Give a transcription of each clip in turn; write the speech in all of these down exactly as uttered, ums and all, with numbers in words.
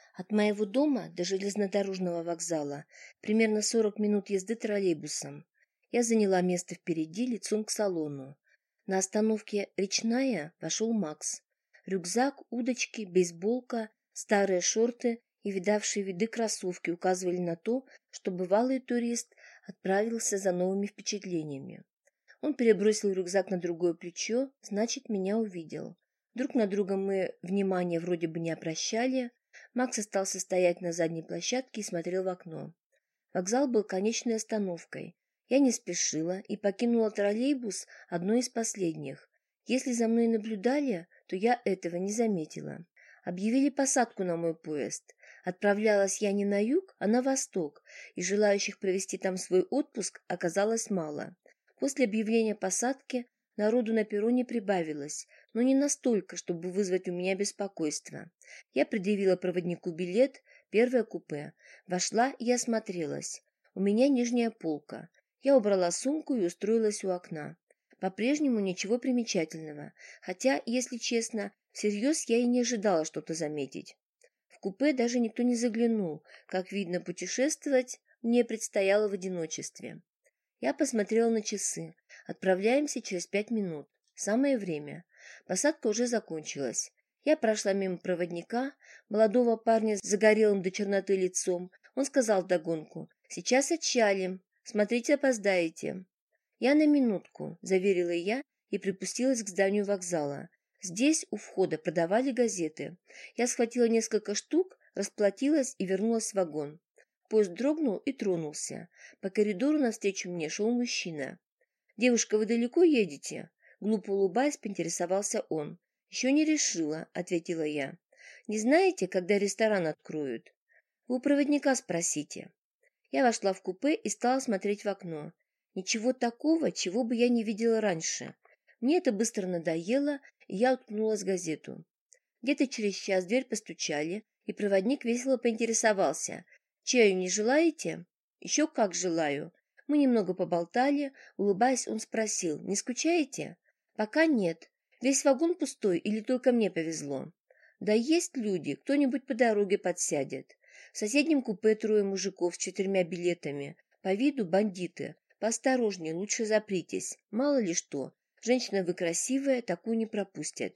От моего дома до железнодорожного вокзала примерно сорок минут езды троллейбусом. Я заняла место впереди, лицом к салону. На остановке «Речная» вошел Макс. Рюкзак, удочки, бейсболка, старые шорты и видавшие виды кроссовки указывали на то, что бывалый турист отправился за новыми впечатлениями. Он перебросил рюкзак на другое плечо, значит, меня увидел. Друг на друга мы внимания вроде бы не обращали. Макс остался стоять на задней площадке и смотрел в окно. Вокзал был конечной остановкой. Я не спешила и покинула троллейбус одной из последних. Если за мной наблюдали, то я этого не заметила. Объявили посадку на мой поезд. Отправлялась я не на юг, а на восток, и желающих провести там свой отпуск оказалось мало. После объявления посадки народу на перроне прибавилось, но не настолько, чтобы вызвать у меня беспокойство. Я предъявила проводнику билет, первое купе. Вошла и осмотрелась. У меня нижняя полка. Я убрала сумку и устроилась у окна. По-прежнему ничего примечательного, хотя, если честно, всерьез я и не ожидала что-то заметить. В купе даже никто не заглянул. Как видно, путешествовать мне предстояло в одиночестве. Я посмотрела на часы. Отправляемся через пять минут. Самое время. Посадка уже закончилась. Я прошла мимо проводника, молодого парня с загорелым до черноты лицом. Он сказал вдогонку: «Сейчас отчалим. Смотрите, опоздаете». «Я на минутку», — заверила я и припустилась к зданию вокзала. Здесь у входа продавали газеты. Я схватила несколько штук, расплатилась и вернулась в вагон. Поезд дрогнул и тронулся. По коридору навстречу мне шел мужчина. «Девушка, вы далеко едете?» Глупо улыбаясь, поинтересовался он. «Еще не решила», — ответила я. «Не знаете, когда ресторан откроют?» «Вы у проводника спросите». Я вошла в купе и стала смотреть в окно. Ничего такого, чего бы я не видела раньше. Мне это быстро надоело, и я уткнулась в газету. Где-то через час в дверь постучали, и проводник весело поинтересовался: «Чаю не желаете?» «Еще как желаю». Мы немного поболтали. Улыбаясь, он спросил: «Не скучаете?» «Пока нет. Весь вагон пустой или только мне повезло?» «Да есть люди, кто-нибудь по дороге подсядет». В соседнем купе трое мужиков с четырьмя билетами. По виду бандиты. Поосторожнее, лучше запритесь. Мало ли что. Женщина вы красивая, такую не пропустят.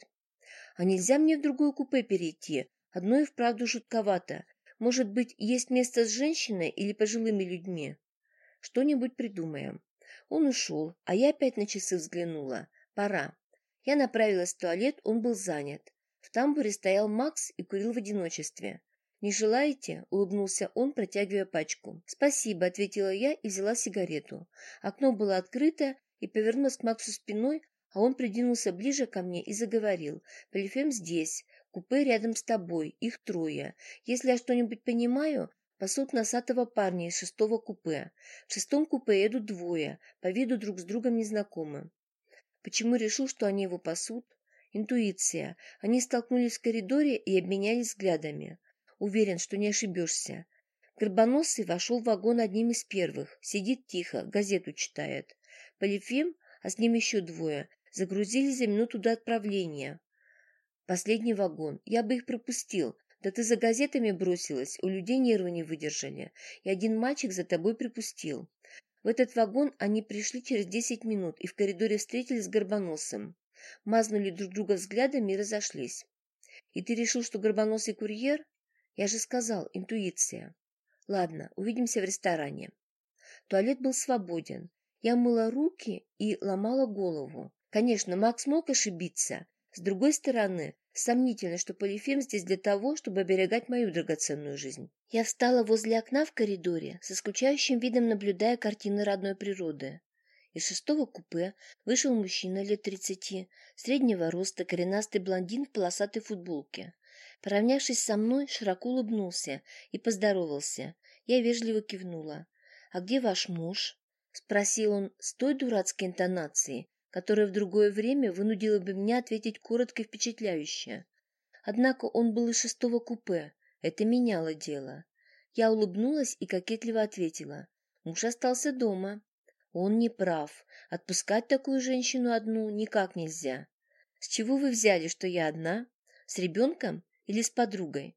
А нельзя мне в другое купе перейти? Одно и вправду жутковато. Может быть, есть место с женщиной или пожилыми людьми? Что-нибудь придумаем. Он ушел, а я опять на часы взглянула. Пора. Я направилась в туалет, он был занят. В тамбуре стоял Макс и курил в одиночестве. «Не желаете?» — улыбнулся он, протягивая пачку. «Спасибо», — ответила я и взяла сигарету. Окно было открыто, и повернулась к Максу спиной, а он придвинулся ближе ко мне и заговорил. «Полифем здесь, купе рядом с тобой, их трое. Если я что-нибудь понимаю, пасут носатого парня из шестого купе. В шестом купе едут двое, по виду друг с другом незнакомы». Почему решил, что они его пасут? Интуиция. Они столкнулись в коридоре и обменялись взглядами. Уверен, что не ошибешься. Горбоносый вошел в вагон одним из первых. Сидит тихо, газету читает. Полифем, а с ним еще двое, загрузились за минуту до отправления. Последний вагон. Я бы их пропустил. Да ты за газетами бросилась, у людей нервы не выдержали. И один мальчик за тобой припустил. В этот вагон они пришли через десять минут и в коридоре встретились с Горбоносым. Мазнули друг друга взглядами и разошлись. И ты решил, что Горбоносый курьер? Я же сказал, интуиция. Ладно, увидимся в ресторане. Туалет был свободен. Я мыла руки и ломала голову. Конечно, Макс мог ошибиться. С другой стороны, сомнительно, что Полифем здесь для того, чтобы оберегать мою драгоценную жизнь. Я встала возле окна в коридоре, со скучающим видом наблюдая картины родной природы. Из шестого купе вышел мужчина лет тридцати, среднего роста, коренастый блондин в полосатой футболке. Поравнявшись со мной, широко улыбнулся и поздоровался. Я вежливо кивнула. «А где ваш муж?» — спросил он с той дурацкой интонацией, которая в другое время вынудила бы меня ответить коротко и впечатляюще. Однако он был из шестого купе. Это меняло дело. Я улыбнулась и кокетливо ответила. Муж остался дома. Он не прав. Отпускать такую женщину одну никак нельзя. С чего вы взяли, что я одна? С ребенком или с подругой?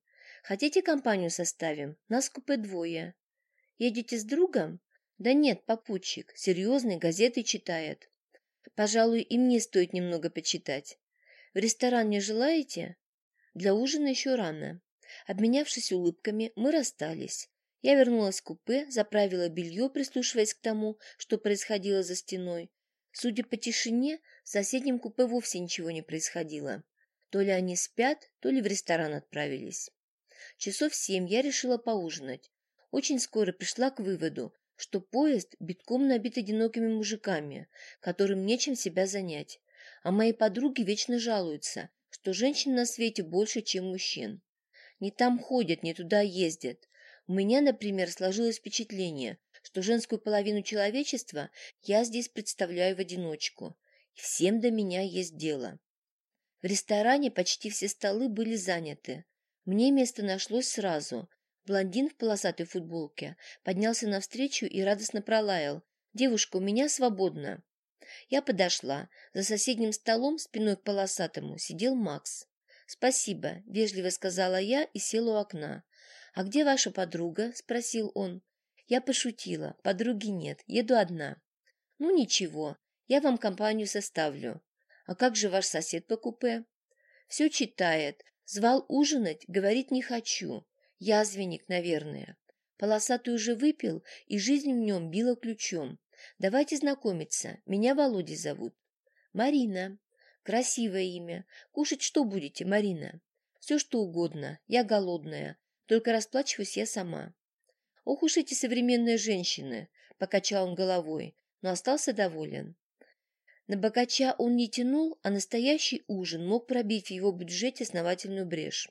Хотите, компанию составим? Нас в купе двое. Едете с другом? Да нет, попутчик, серьезный, газеты читает. Пожалуй, и мне стоит немного почитать. В ресторан не желаете? Для ужина еще рано. Обменявшись улыбками, мы расстались. Я вернулась в купе, заправила белье, прислушиваясь к тому, что происходило за стеной. Судя по тишине, в соседнем купе вовсе ничего не происходило. То ли они спят, то ли в ресторан отправились. Часов семь я решила поужинать. Очень скоро пришла к выводу, что поезд битком набит одинокими мужиками, которым нечем себя занять. А мои подруги вечно жалуются, что женщин на свете больше, чем мужчин. Не там ходят, не туда ездят. У меня, например, сложилось впечатление, что женскую половину человечества я здесь представляю в одиночку. И всем до меня есть дело. В ресторане почти все столы были заняты. Мне место нашлось сразу. Блондин в полосатой футболке поднялся навстречу и радостно пролаял: «Девушка, у меня свободно». Я подошла. За соседним столом, спиной к полосатому, сидел Макс. «Спасибо», — вежливо сказала я и села у окна. «А где ваша подруга?» — спросил он. Я пошутила. «Подруги нет, еду одна». «Ну ничего, я вам компанию составлю». «А как же ваш сосед по купе?» «Все читает. Звал ужинать, говорит, не хочу. Язвенник, наверное. Полосатый уже выпил, и жизнь в нем била ключом. Давайте знакомиться. Меня Володей зовут». «Марина». «Красивое имя. Кушать что будете, Марина?» «Все что угодно. Я голодная. Только расплачиваюсь я сама». «Ох уж эти современные женщины!» — покачал он головой, но остался доволен. На богача он не тянул, а настоящий ужин мог пробить в его бюджете основательную брешь.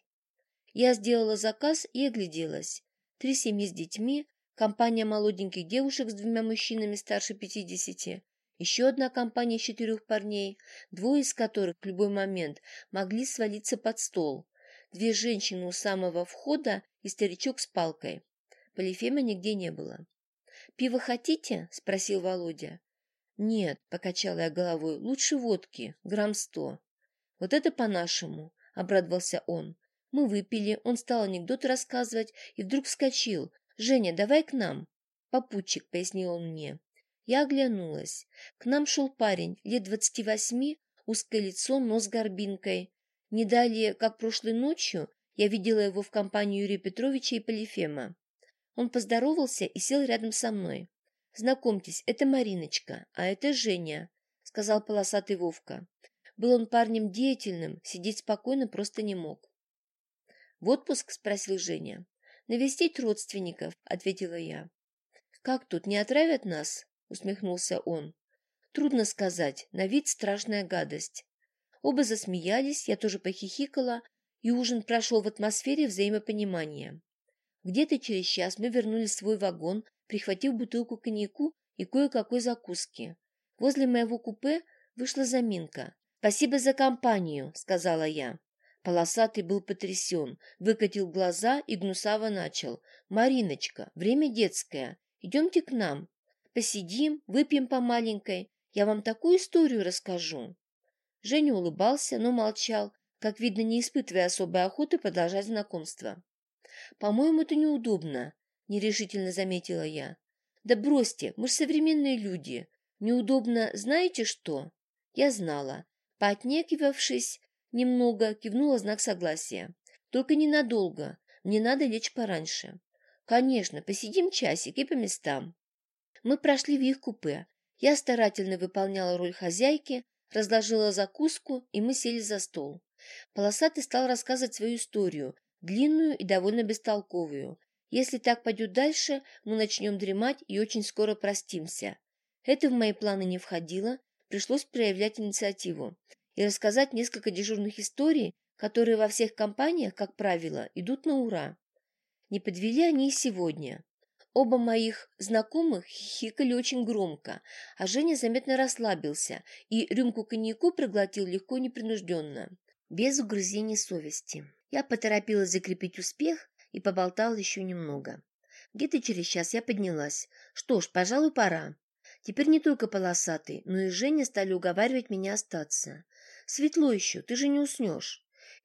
Я сделала заказ и огляделась. Три семьи с детьми, компания молоденьких девушек с двумя мужчинами старше пятидесяти, еще одна компания из четырех парней, двое из которых в любой момент могли свалиться под стол, две женщины у самого входа и старичок с палкой. Полифема нигде не было. «Пиво хотите?» – спросил Володя. «Нет», – покачала я головой, – «лучше водки, грамм сто». «Вот это по-нашему», – обрадовался он. Мы выпили, он стал анекдот рассказывать и вдруг вскочил. «Женя, давай к нам». «Попутчик», – пояснил он мне. Я оглянулась. К нам шел парень, лет двадцати восьми, узкое лицо, нос с горбинкой. Не далее, как прошлой ночью, я видела его в компании Юрия Петровича и Полифема. Он поздоровался и сел рядом со мной. «Знакомьтесь, это Мариночка, а это Женя», — сказал полосатый Вовка. Был он парнем деятельным, сидеть спокойно просто не мог. «В отпуск?» — спросил Женя. «Навестить родственников», — ответила я. «Как тут, не отравят нас?» — усмехнулся он. «Трудно сказать, на вид страшная гадость». Оба засмеялись, я тоже похихикала, и ужин прошел в атмосфере взаимопонимания. Где-то через час мы вернулись в свой вагон, прихватив бутылку коньяку и кое-какой закуски. Возле моего купе вышла заминка. «Спасибо за компанию», — сказала я. Полосатый был потрясен, выкатил глаза и гнусаво начал. «Мариночка, время детское. Идемте к нам. Посидим, выпьем по маленькой. Я вам такую историю расскажу». Женя улыбался, но молчал, как видно, не испытывая особой охоты продолжать знакомство. «По-моему, это неудобно», — нерешительно заметила я. «Да бросьте, мы же современные люди. Неудобно знаете что?» Я знала. Поотнекивавшись немного, кивнула знак согласия. «Только ненадолго. Мне надо лечь пораньше». «Конечно, посидим часик и по местам». Мы прошли в их купе. Я старательно выполняла роль хозяйки, разложила закуску, и мы сели за стол. Полосатый стал рассказывать свою историю, длинную и довольно бестолковую. Если так пойдет дальше, мы начнем дремать и очень скоро простимся. Это в мои планы не входило, пришлось проявлять инициативу и рассказать несколько дежурных историй, которые во всех компаниях, как правило, идут на ура. Не подвели они и сегодня. Оба моих знакомых хихикали очень громко, а Женя заметно расслабился и рюмку коньяку проглотил легко и непринужденно, без угрызений совести. Я поторопилась закрепить успех и поболтала еще немного. Где-то через час я поднялась. Что ж, пожалуй, пора. Теперь не только полосатый, но и Женя стали уговаривать меня остаться. «Светло еще, ты же не уснешь».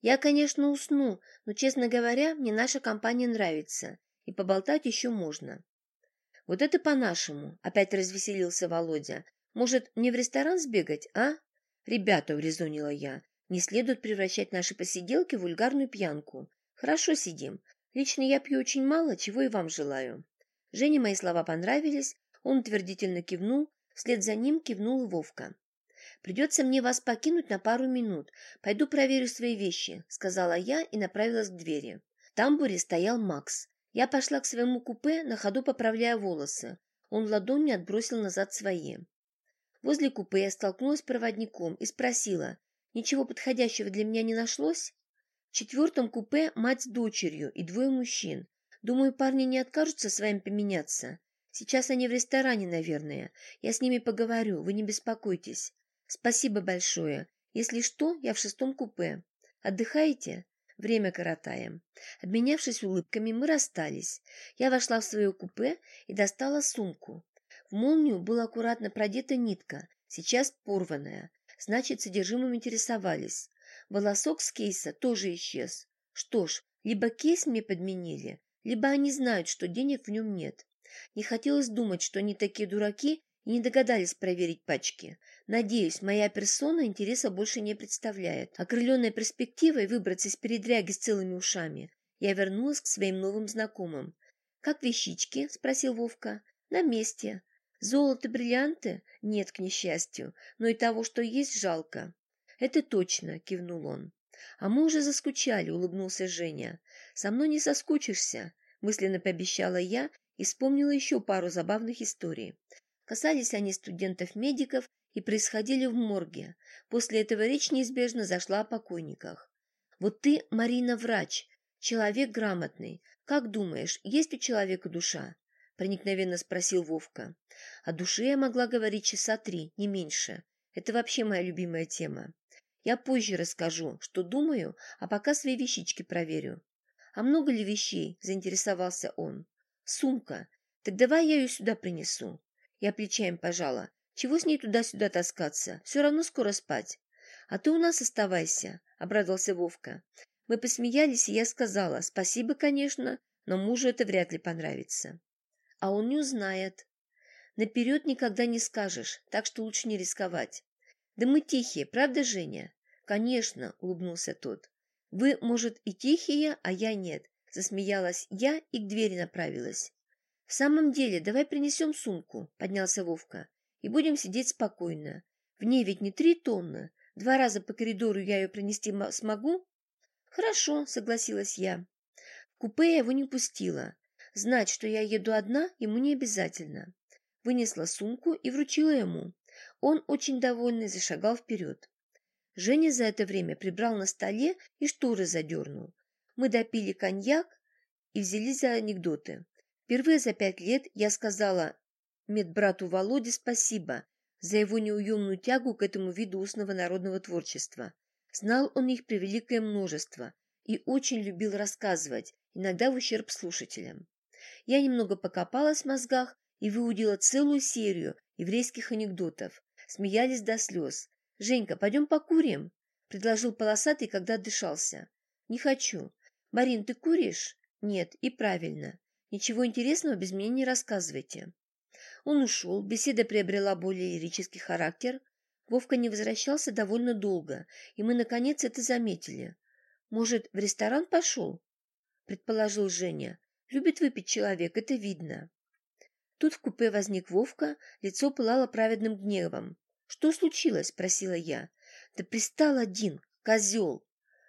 Я, конечно, усну, но, честно говоря, мне наша компания нравится, и поболтать еще можно. Вот это по-нашему, опять развеселился Володя. Может, мне в ресторан сбегать, а? Ребята, урезонила я, не следует превращать наши посиделки в вульгарную пьянку. Хорошо сидим. Лично я пью очень мало, чего и вам желаю. Жене мои слова понравились, он утвердительно кивнул, вслед за ним кивнул и Вовка. «Придется мне вас покинуть на пару минут. Пойду проверю свои вещи», — сказала я и направилась к двери. В тамбуре стоял Макс. Я пошла к своему купе, на ходу поправляя волосы. Он ладонью отбросил назад свои. Возле купе я столкнулась с проводником и спросила, «Ничего подходящего для меня не нашлось?» В четвертом купе мать с дочерью и двое мужчин. Думаю, парни не откажутся с вами поменяться. Сейчас они в ресторане, наверное. Я с ними поговорю, вы не беспокойтесь. Спасибо большое. Если что, я в шестом купе. Отдыхаете? Время коротаем. Обменявшись улыбками, мы расстались. Я вошла в свое купе и достала сумку. В молнию была аккуратно продета нитка, сейчас порванная. Значит, содержимым интересовались. Волосок с кейса тоже исчез. Что ж, либо кейс мне подменили, либо они знают, что денег в нем нет. Не хотелось думать, что они такие дураки и не догадались проверить пачки. Надеюсь, моя персона интереса больше не представляет. Окрыленная перспективой выбраться из передряги с целыми ушами, я вернулась к своим новым знакомым. «Как вещички?» – спросил Вовка. «На месте. Золото, бриллианты? Нет, к несчастью, но и того, что есть, жалко». «Это точно», – кивнул он. «А мы уже заскучали», – улыбнулся Женя. «Со мной не соскучишься», – мысленно пообещала я и вспомнила еще пару забавных историй. Касались они студентов-медиков и происходили в морге. После этого речь неизбежно зашла о покойниках. «Вот ты, Марина, врач, человек грамотный. Как думаешь, есть у человека душа?» – проникновенно спросил Вовка. О душе я могла говорить часа три, не меньше. Это вообще моя любимая тема. Я позже расскажу, что думаю, а пока свои вещички проверю. «А много ли вещей?» – заинтересовался он. «Сумка. Так давай я ее сюда принесу». Я плечами пожала. «Чего с ней туда-сюда таскаться? Все равно скоро спать». «А ты у нас оставайся», – обрадовался Вовка. Мы посмеялись, и я сказала, «Спасибо, конечно, но мужу это вряд ли понравится». «А он не узнает». «Наперед никогда не скажешь, так что лучше не рисковать». «Да мы тихие, правда, Женя?» «Конечно», — улыбнулся тот. «Вы, может, и тихие, а я нет», — засмеялась я и к двери направилась. «В самом деле, давай принесем сумку», — поднялся Вовка, «и будем сидеть спокойно. В ней ведь не три тонны. Два раза по коридору я ее принести смогу?» «Хорошо», — согласилась я. В купе я его не пустила. Знать, что я еду одна, ему не обязательно. Вынесла сумку и вручила ему. Он, очень довольный, зашагал вперед. Женя за это время прибрал на столе и шторы задернул. Мы допили коньяк и взялись за анекдоты. Впервые за пять лет я сказала медбрату Володе спасибо за его неуемную тягу к этому виду устного народного творчества. Знал он их превеликое множество и очень любил рассказывать, иногда в ущерб слушателям. Я немного покопалась в мозгах и выудила целую серию еврейских анекдотов. Смеялись до слез. «Женька, пойдем покурим?» – предложил полосатый, когда отдышался. «Не хочу». «Марин, ты куришь?» «Нет, и правильно. Ничего интересного без меня не рассказывайте». Он ушел, беседа приобрела более лирический характер. Вовка не возвращался довольно долго, и мы, наконец, это заметили. «Может, в ресторан пошел?» – предположил Женя. «Любит выпить человек, это видно». Тут в купе возник Вовка, лицо пылало праведным гневом. «Что случилось?» – спросила я. «Да пристал один, козел!»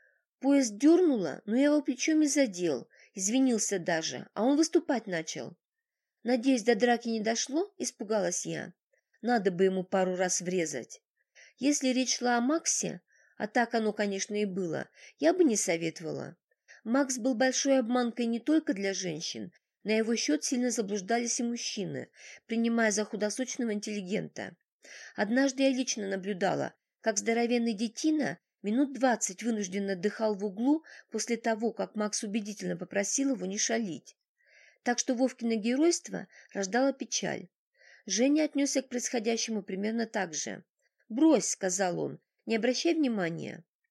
Поезд дернуло, но я его плечом и задел, извинился даже, а он выступать начал. «Надеюсь, до драки не дошло?» – испугалась я. Надо бы ему пару раз врезать. Если речь шла о Максе, а так оно, конечно, и было, я бы не советовала. Макс был большой обманкой не только для женщин, на его счет сильно заблуждались и мужчины, принимая за худосочного интеллигента. Однажды я лично наблюдала, как здоровенный детина минут двадцать вынужденно отдыхал в углу после того, как Макс убедительно попросил его не шалить. Так что Вовкино геройство рождало печаль. Женя отнесся к происходящему примерно так же. «Брось», — сказал он, — «не обращай внимания».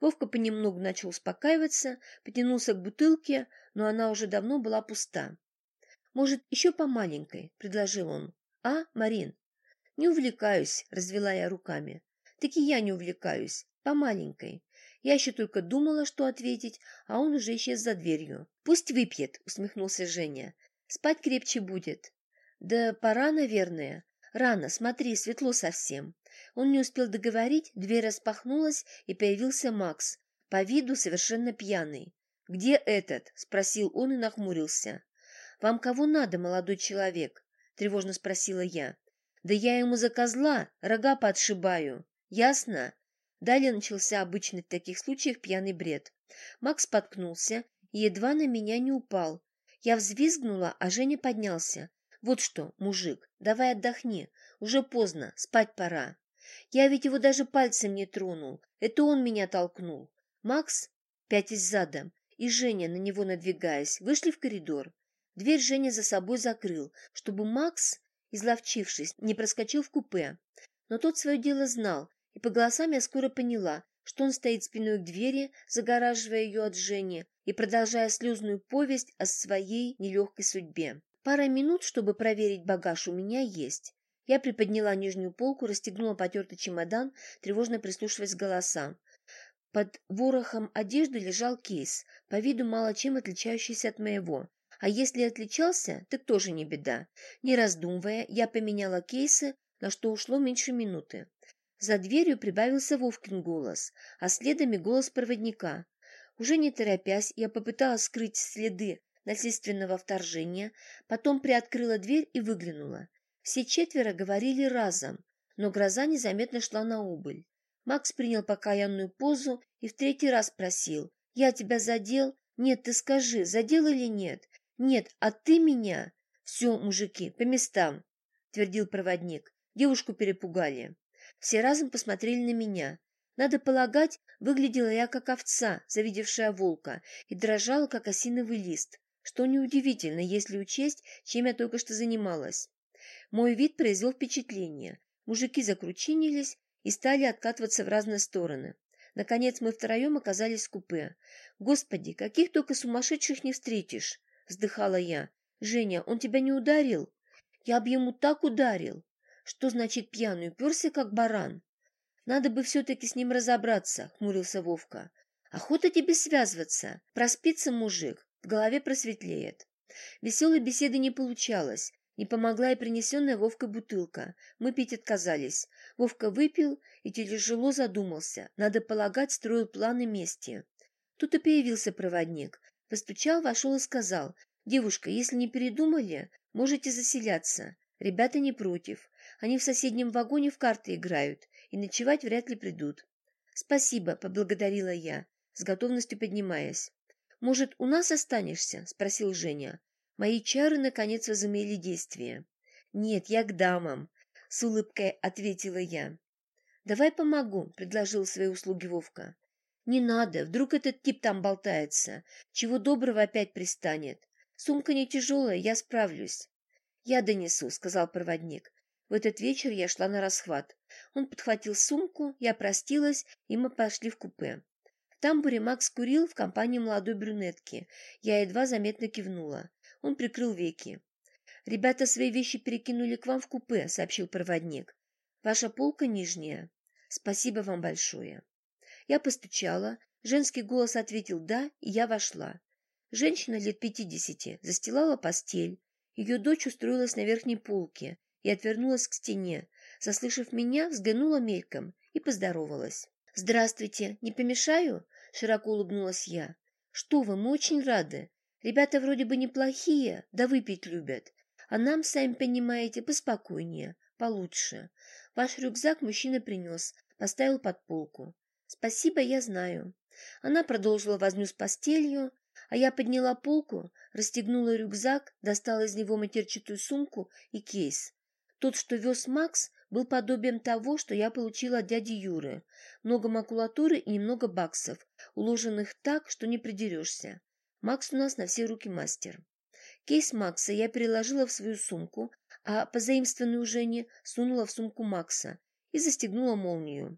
Вовка понемногу начал успокаиваться, потянулся к бутылке, но она уже давно была пуста. «Может, еще по маленькой?» – предложил он. «А, Марин?» «Не увлекаюсь», – развела я руками. «Так и я не увлекаюсь. По маленькой». Я еще только думала, что ответить, а он уже исчез за дверью. «Пусть выпьет», – усмехнулся Женя. «Спать крепче будет». «Да пора, наверное». «Рано, смотри, светло совсем». Он не успел договорить, дверь распахнулась, и появился Макс, по виду совершенно пьяный. «Где этот?» – спросил он и нахмурился. «Вам кого надо, молодой человек?» – тревожно спросила я. «Да я ему за козла рога подшибаю. Ясно?» Далее начался обычный в таких случаях пьяный бред. Макс споткнулся и едва на меня не упал. Я взвизгнула, а Женя поднялся. «Вот что, мужик, давай отдохни. Уже поздно, спать пора». Я ведь его даже пальцем не тронул. Это он меня толкнул. Макс, пятясь задом, и Женя, на него надвигаясь, вышли в коридор. Дверь Женя за собой закрыл, чтобы Макс, изловчившись, не проскочил в купе. Но тот свое дело знал, и по голосам я скоро поняла, что он стоит спиной к двери, загораживая ее от Жени и продолжая слезную повесть о своей нелегкой судьбе. Пара минут, чтобы проверить багаж, у меня есть. Я приподняла нижнюю полку, расстегнула потертый чемодан, тревожно прислушиваясь к голосам. Под ворохом одежды лежал кейс, по виду мало чем отличающийся от моего. А если и отличался, так тоже не беда. Не раздумывая, я поменяла кейсы, на что ушло меньше минуты. За дверью прибавился Вовкин голос, а следом и голос проводника. Уже не торопясь, я попыталась скрыть следы насильственного вторжения, потом приоткрыла дверь и выглянула. Все четверо говорили разом, но гроза незаметно шла на убыль. Макс принял покаянную позу и в третий раз спросил: «Я тебя задел? Нет, ты скажи, задел или нет? Нет, а ты меня?» «Все, мужики, по местам», — твердил проводник. «Девушку перепугали». Все разом посмотрели на меня. Надо полагать, выглядела я как овца, завидевшая волка, и дрожала, как осиновый лист, что неудивительно, если учесть, чем я только что занималась. Мой вид произвел впечатление. Мужики закручинились и стали откатываться в разные стороны. Наконец мы втроем оказались в купе. «Господи, каких только сумасшедших не встретишь!» — вздыхала я. «Женя, он тебя не ударил?» «Я б ему так ударил!» «Что значит пьяный? Уперся, как баран?» «Надо бы все-таки с ним разобраться», — хмурился Вовка. «Охота тебе связываться. Проспится мужик, в голове просветлеет». Веселой беседы не получалось. Не помогла и принесенная Вовкой бутылка. Мы пить отказались. Вовка выпил и тяжело задумался. Надо полагать, строил планы мести. Тут и появился проводник. Постучал, вошел и сказал: «Девушка, если не передумали, можете заселяться. Ребята не против. Они в соседнем вагоне в карты играют и ночевать вряд ли придут». «Спасибо», — поблагодарила я, с готовностью поднимаясь. «Может, у нас останешься?» — спросил Женя. Мои чары, наконец, возымели действие. «Нет, я к дамам», — с улыбкой ответила я. «Давай помогу», — предложил свои услуги Вовка. «Не надо, вдруг этот тип там болтается. Чего доброго опять пристанет. Сумка не тяжелая, я справлюсь». «Я донесу», — сказал проводник. В этот вечер я шла на расхват. Он подхватил сумку, я простилась, и мы пошли в купе. В тамбуре Макс курил в компании молодой брюнетки. Я едва заметно кивнула. Он прикрыл веки. «Ребята свои вещи перекинули к вам в купе», — сообщил проводник. «Ваша полка нижняя. Спасибо вам большое». Я постучала, женский голос ответил «да», и я вошла. Женщина лет пятидесяти застилала постель. Ее дочь устроилась на верхней полке и отвернулась к стене. Заслышав меня, взглянула мельком и поздоровалась. «Здравствуйте, не помешаю?» — широко улыбнулась я. «Что вы, мы очень рады. Ребята вроде бы неплохие, да выпить любят. А нам, сами понимаете, поспокойнее, получше. Ваш рюкзак мужчина принес, поставил под полку. Спасибо, я знаю». Она продолжила возню с постелью, а я подняла полку, расстегнула рюкзак, достала из него матерчатую сумку и кейс. Тот, что вез Макс, был подобием того, что я получила от дяди Юры. Много макулатуры и немного баксов, уложенных так, что не придерешься. Макс у нас на все руки мастер. Кейс Макса я переложила в свою сумку, а позаимствованную Жене сунула в сумку Макса и застегнула молнию.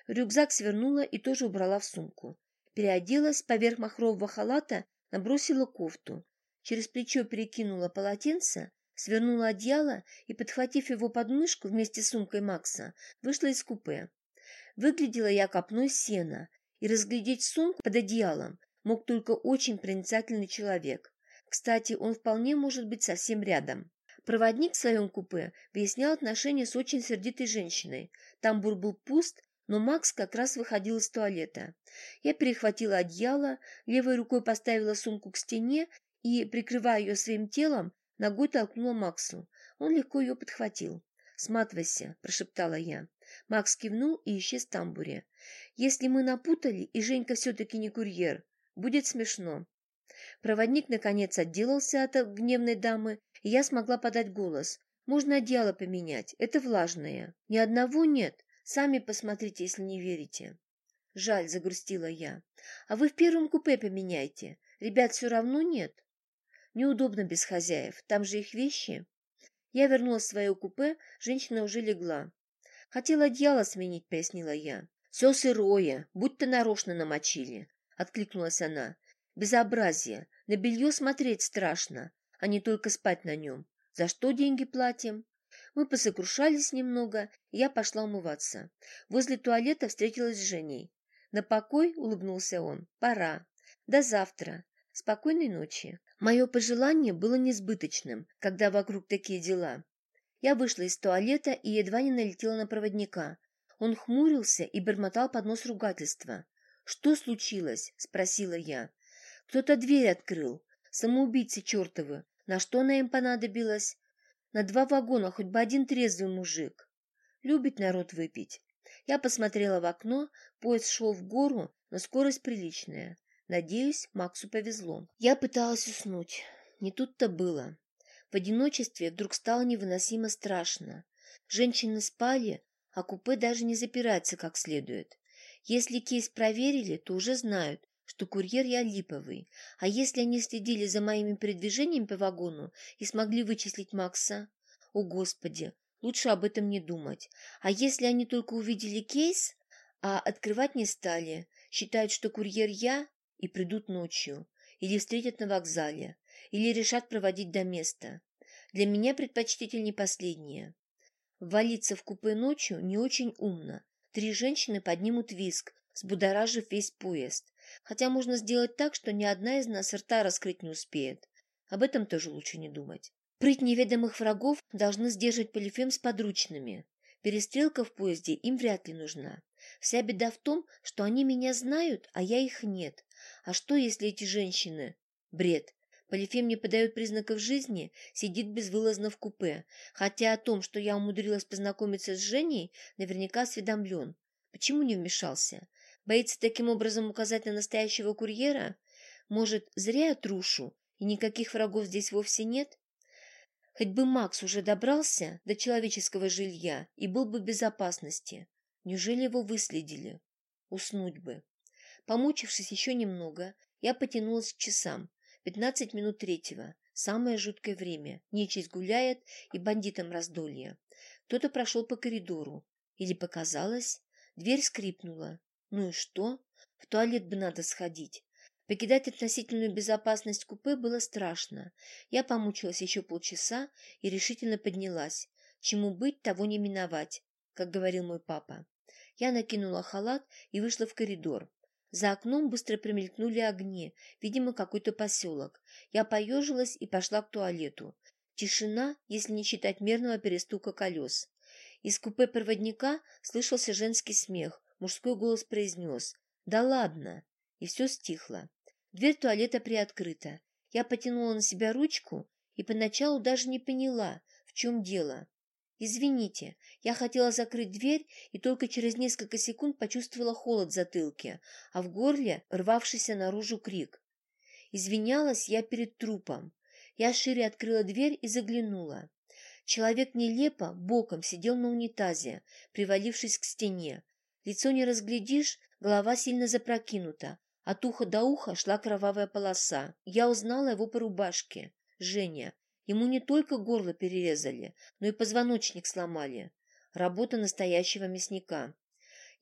Рюкзак свернула и тоже убрала в сумку. Переоделась, поверх махрового халата набросила кофту. Через плечо перекинула полотенце, свернула одеяло и, подхватив его под мышку вместе с сумкой Макса, вышла из купе. Выглядела я копной сена, и разглядеть сумку под одеялом мог только очень проницательный человек. Кстати, он вполне может быть совсем рядом. Проводник в своем купе выяснял отношения с очень сердитой женщиной. Тамбур был пуст, но Макс как раз выходил из туалета. Я перехватила одеяло, левой рукой поставила сумку к стене и, прикрывая ее своим телом, ногой толкнула Максу. Он легко ее подхватил. «Сматывайся», – прошептала я. Макс кивнул и исчез в тамбуре. «Если мы напутали, и Женька все-таки не курьер, будет смешно». Проводник, наконец, отделался от гневной дамы, и я смогла подать голос. «Можно одеяло поменять, это влажное». «Ни одного нет. Сами посмотрите, если не верите». «Жаль», — загрустила я. «А вы в первом купе поменяйте. Ребят все равно нет». «Неудобно без хозяев. Там же их вещи». Я вернулась в свое купе, женщина уже легла. «Хотела одеяло сменить», — пояснила я. «Все сырое, будто нарочно намочили», — откликнулась она. «Безобразие. На белье смотреть страшно, а не только спать на нем. За что деньги платим?» Мы посокрушались немного, и я пошла умываться. Возле туалета встретилась с Женей. «На покой?» — улыбнулся он. «Пора. До завтра. Спокойной ночи». Мое пожелание было несбыточным, когда вокруг такие дела. Я вышла из туалета и едва не налетела на проводника. Он хмурился и бормотал под нос ругательства. «Что случилось?» — спросила я. «Кто-то дверь открыл. Самоубийцы чертовы. На что она им понадобилась? На два вагона хоть бы один трезвый мужик. Любит народ выпить». Я посмотрела в окно, поезд шел в гору, но скорость приличная. Надеюсь, Максу повезло. Я пыталась уснуть. Не тут-то было. В одиночестве вдруг стало невыносимо страшно. Женщины спали, а купе даже не запирается как следует. Если кейс проверили, то уже знают, что курьер я липовый. А если они следили за моими передвижениями по вагону и смогли вычислить Макса? О, Господи, лучше об этом не думать. А если они только увидели кейс, а открывать не стали, считают, что курьер я, и придут ночью, или встретят на вокзале, или решат проводить до места. Для меня предпочтительнее последнее. Ввалиться в купе ночью не очень умно. Три женщины поднимут визг, взбудоражив весь поезд. Хотя можно сделать так, что ни одна из нас рта раскрыть не успеет. Об этом тоже лучше не думать. Прыть неведомых врагов должны сдерживать Полифем с подручными. Перестрелка в поезде им вряд ли нужна. Вся беда в том, что они меня знают, а я их нет. А что, если эти женщины? Бред. Полифем не подает признаков жизни, сидит безвылазно в купе, хотя о том, что я умудрилась познакомиться с Женей, наверняка осведомлен. Почему не вмешался? Боится таким образом указать на настоящего курьера? Может, зря я трушу, и никаких врагов здесь вовсе нет? Хоть бы Макс уже добрался до человеческого жилья и был бы в безопасности. Неужели его выследили? Уснуть бы. Помучившись еще немного, я потянулась к часам. Пятнадцать минут третьего. Самое жуткое время. Нечисть гуляет и бандитам раздолье. Кто-то прошел по коридору. Или показалось? Дверь скрипнула. Ну и что? В туалет бы надо сходить. Покидать относительную безопасность купе было страшно. Я помучилась еще полчаса и решительно поднялась. Чему быть, того не миновать, как говорил мой папа. Я накинула халат и вышла в коридор. За окном быстро промелькнули огни, видимо, какой-то поселок. Я поежилась и пошла к туалету. Тишина, если не считать мерного перестука колес. Из купе проводника слышался женский смех. Мужской голос произнес: «Да ладно!» И все стихло. Дверь туалета приоткрыта. Я потянула на себя ручку и поначалу даже не поняла, в чем дело. «Извините, я хотела закрыть дверь и только через несколько секунд почувствовала холод в затылке, а в горле рвавшийся наружу крик. Извинялась я перед трупом. Я шире открыла дверь и заглянула. Человек нелепо боком сидел на унитазе, привалившись к стене. Лицо не разглядишь, голова сильно запрокинута, от уха до уха шла кровавая полоса. Я узнала его по рубашке. Женя. Ему не только горло перерезали, но и позвоночник сломали. Работа настоящего мясника.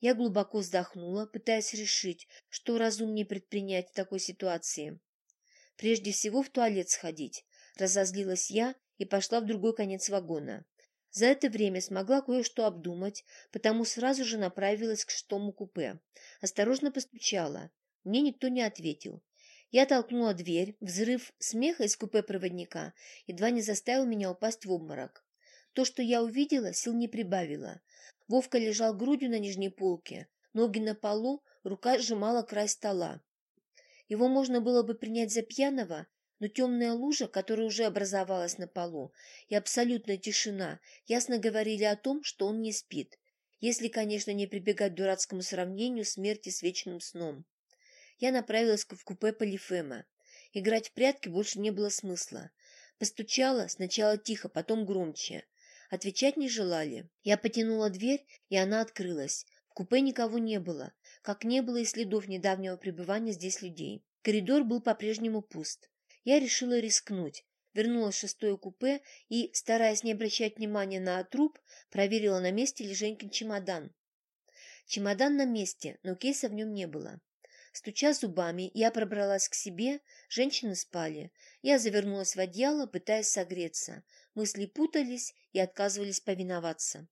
Я глубоко вздохнула, пытаясь решить, что разумнее предпринять в такой ситуации. Прежде всего в туалет сходить. Разозлилась я и пошла в другой конец вагона. За это время смогла кое-что обдумать, потому сразу же направилась к шестому купе. Осторожно постучала. Мне никто не ответил. Я толкнула дверь, взрыв смеха из купе проводника едва не заставил меня упасть в обморок. То, что я увидела, сил не прибавило. Вовка лежал грудью на нижней полке, ноги на полу, рука сжимала край стола. Его можно было бы принять за пьяного, но темная лужа, которая уже образовалась на полу, и абсолютная тишина ясно говорили о том, что он не спит, если, конечно, не прибегать к дурацкому сравнению смерти с вечным сном. Я направилась в купе Полифема. Играть в прятки больше не было смысла. Постучала, сначала тихо, потом громче. Отвечать не желали. Я потянула дверь, и она открылась. В купе никого не было, как не было и следов недавнего пребывания здесь людей. Коридор был по-прежнему пуст. Я решила рискнуть. Вернулась в шестое купе и, стараясь не обращать внимания на труп, проверила, на месте ли Женькин чемодан. Чемодан на месте, но кейса в нем не было. Стуча зубами, я пробралась к себе, женщины спали. Я завернулась в одеяло, пытаясь согреться. Мысли путались и отказывались повиноваться.